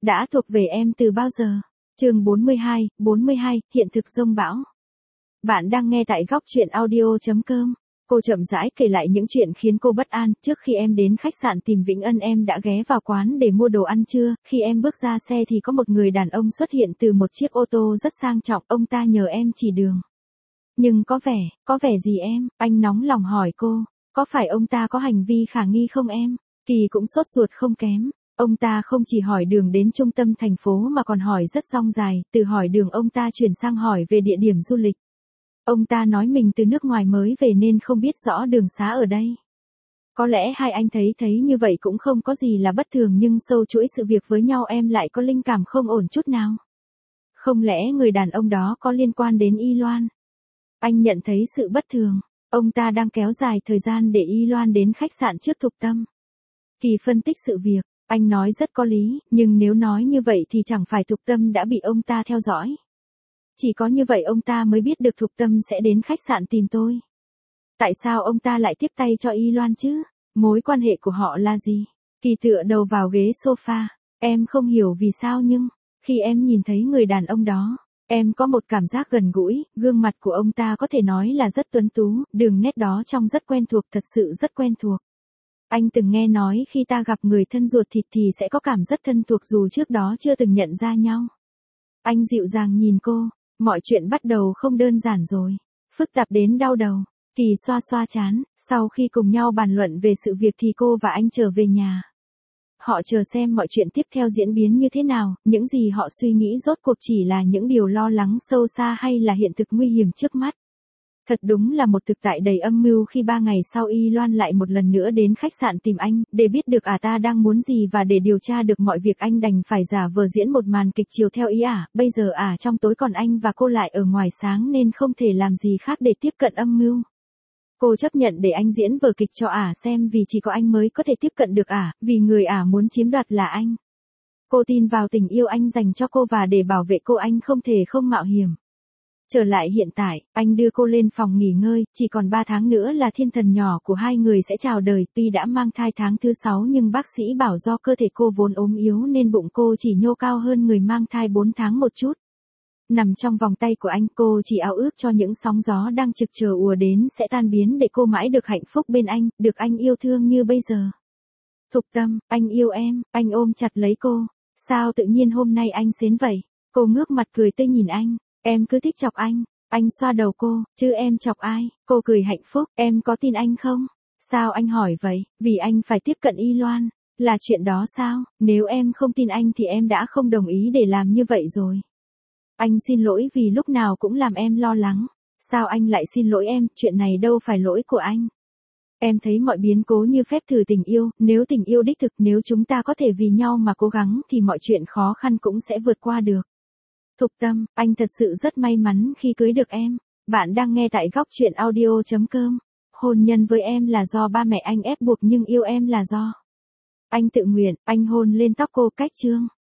đã thuộc về em từ bao giờ? Chương 42, hiện thực dông bão. Bạn đang nghe tại góc truyện audio.com. Cô chậm rãi kể lại những chuyện khiến cô bất an. Trước khi em đến khách sạn tìm Vĩnh Ân, em đã ghé vào quán để mua đồ ăn trưa. Khi em bước ra xe thì có một người đàn ông xuất hiện từ một chiếc ô tô rất sang trọng. Ông ta nhờ em chỉ đường. Nhưng có vẻ gì em? Anh nóng lòng hỏi cô. Có phải ông ta có hành vi khả nghi không em? Kỳ cũng sốt ruột không kém. Ông ta không chỉ hỏi đường đến trung tâm thành phố mà còn hỏi rất dong dài, từ hỏi đường ông ta chuyển sang hỏi về địa điểm du lịch. Ông ta nói mình từ nước ngoài mới về nên không biết rõ đường xá ở đây. Có lẽ hai anh thấy như vậy cũng không có gì là bất thường, nhưng sâu chuỗi sự việc với nhau em lại có linh cảm không ổn chút nào. Không lẽ người đàn ông đó có liên quan đến Y Loan? Anh nhận thấy sự bất thường. Ông ta đang kéo dài thời gian để Y Loan đến khách sạn trước Thục Tâm. Kỳ phân tích sự việc. Anh nói rất có lý, nhưng nếu nói như vậy thì chẳng phải Thục Tâm đã bị ông ta theo dõi. Chỉ có như vậy ông ta mới biết được Thục Tâm sẽ đến khách sạn tìm tôi. Tại sao ông ta lại tiếp tay cho Y Loan chứ? Mối quan hệ của họ là gì? Kỳ tựa đầu vào ghế sofa. Em không hiểu vì sao nhưng, khi em nhìn thấy người đàn ông đó, em có một cảm giác gần gũi. Gương mặt của ông ta có thể nói là rất tuấn tú, đường nét đó trông rất quen thuộc, thật sự rất quen thuộc. Anh từng nghe nói khi ta gặp người thân ruột thịt thì sẽ có cảm rất thân thuộc dù trước đó chưa từng nhận ra nhau. Anh dịu dàng nhìn cô. Mọi chuyện bắt đầu không đơn giản rồi. Phức tạp đến đau đầu. Kỳ xoa xoa trán. Sau khi cùng nhau bàn luận về sự việc thì cô và anh trở về nhà. Họ chờ xem mọi chuyện tiếp theo diễn biến như thế nào. Những gì họ suy nghĩ rốt cuộc chỉ là những điều lo lắng sâu xa hay là hiện thực nguy hiểm trước mắt. Thật đúng là một thực tại đầy âm mưu khi 3 ngày sau Y Loan lại một lần nữa đến khách sạn tìm anh, để biết được ta đang muốn gì và để điều tra được mọi việc anh đành phải giả vờ diễn một màn kịch chiều theo ý bây giờ trong tối còn anh và cô lại ở ngoài sáng nên không thể làm gì khác để tiếp cận âm mưu. Cô chấp nhận để anh diễn vở kịch cho xem vì chỉ có anh mới có thể tiếp cận được vì người muốn chiếm đoạt là anh. Cô tin vào tình yêu anh dành cho cô và để bảo vệ cô anh không thể không mạo hiểm. Trở lại hiện tại, anh đưa cô lên phòng nghỉ ngơi, chỉ còn 3 tháng nữa là thiên thần nhỏ của hai người sẽ chào đời. Tuy đã mang thai tháng thứ 6 nhưng bác sĩ bảo do cơ thể cô vốn ốm yếu nên bụng cô chỉ nhô cao hơn người mang thai 4 tháng một chút. Nằm trong vòng tay của anh, cô chỉ ao ước cho những sóng gió đang trực chờ ùa đến sẽ tan biến để cô mãi được hạnh phúc bên anh, được anh yêu thương như bây giờ. Thục Tâm, anh yêu em. Anh ôm chặt lấy cô. Sao tự nhiên hôm nay anh xến vậy? Cô ngước mặt cười tươi nhìn anh. Em cứ thích chọc anh. Anh xoa đầu cô. Chứ em chọc ai? Cô cười hạnh phúc. Em có tin anh không? Sao anh hỏi vậy? Vì anh phải tiếp cận Y Loan. Là chuyện đó sao? Nếu em không tin anh thì em đã không đồng ý để làm như vậy rồi. Anh xin lỗi vì lúc nào cũng làm em lo lắng. Sao anh lại xin lỗi em? Chuyện này đâu phải lỗi của anh. Em thấy mọi biến cố như phép thử tình yêu. Nếu tình yêu đích thực, nếu chúng ta có thể vì nhau mà cố gắng thì mọi chuyện khó khăn cũng sẽ vượt qua được. Thục Tâm, anh thật sự rất may mắn khi cưới được em. Bạn đang nghe tại góc truyện audio.com. Hôn nhân với em là do ba mẹ anh ép buộc nhưng yêu em là do anh tự nguyện. Anh hôn lên tóc cô. Cách chương